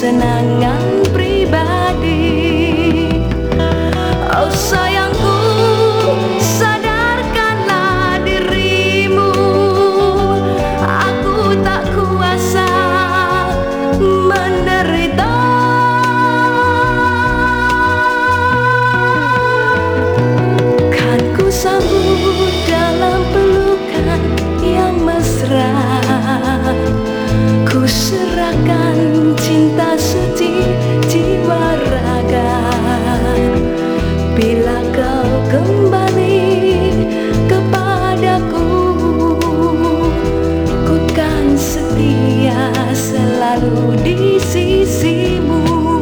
kesenangan pribadi. Oh sayangku, sadarkanlah dirimu, aku tak kuasa menderita. Kan ku sambut dalam pelukan yang mesra, ku serahkan cinta suci jiwa raga. Bila kau kembali kepadaku, ku kan setia selalu di sisimu.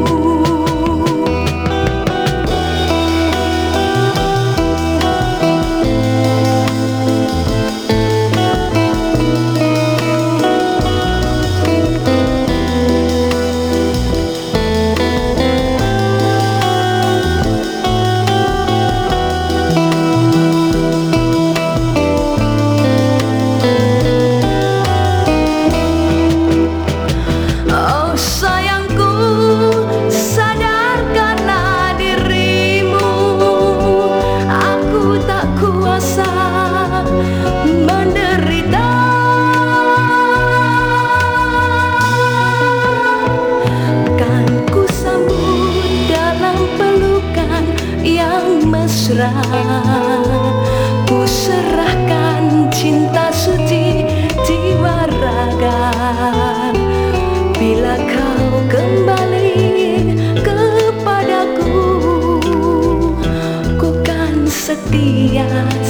Ku serahkan cinta suci jiwa raga. Bila kau kembali kepadaku, ku kan setia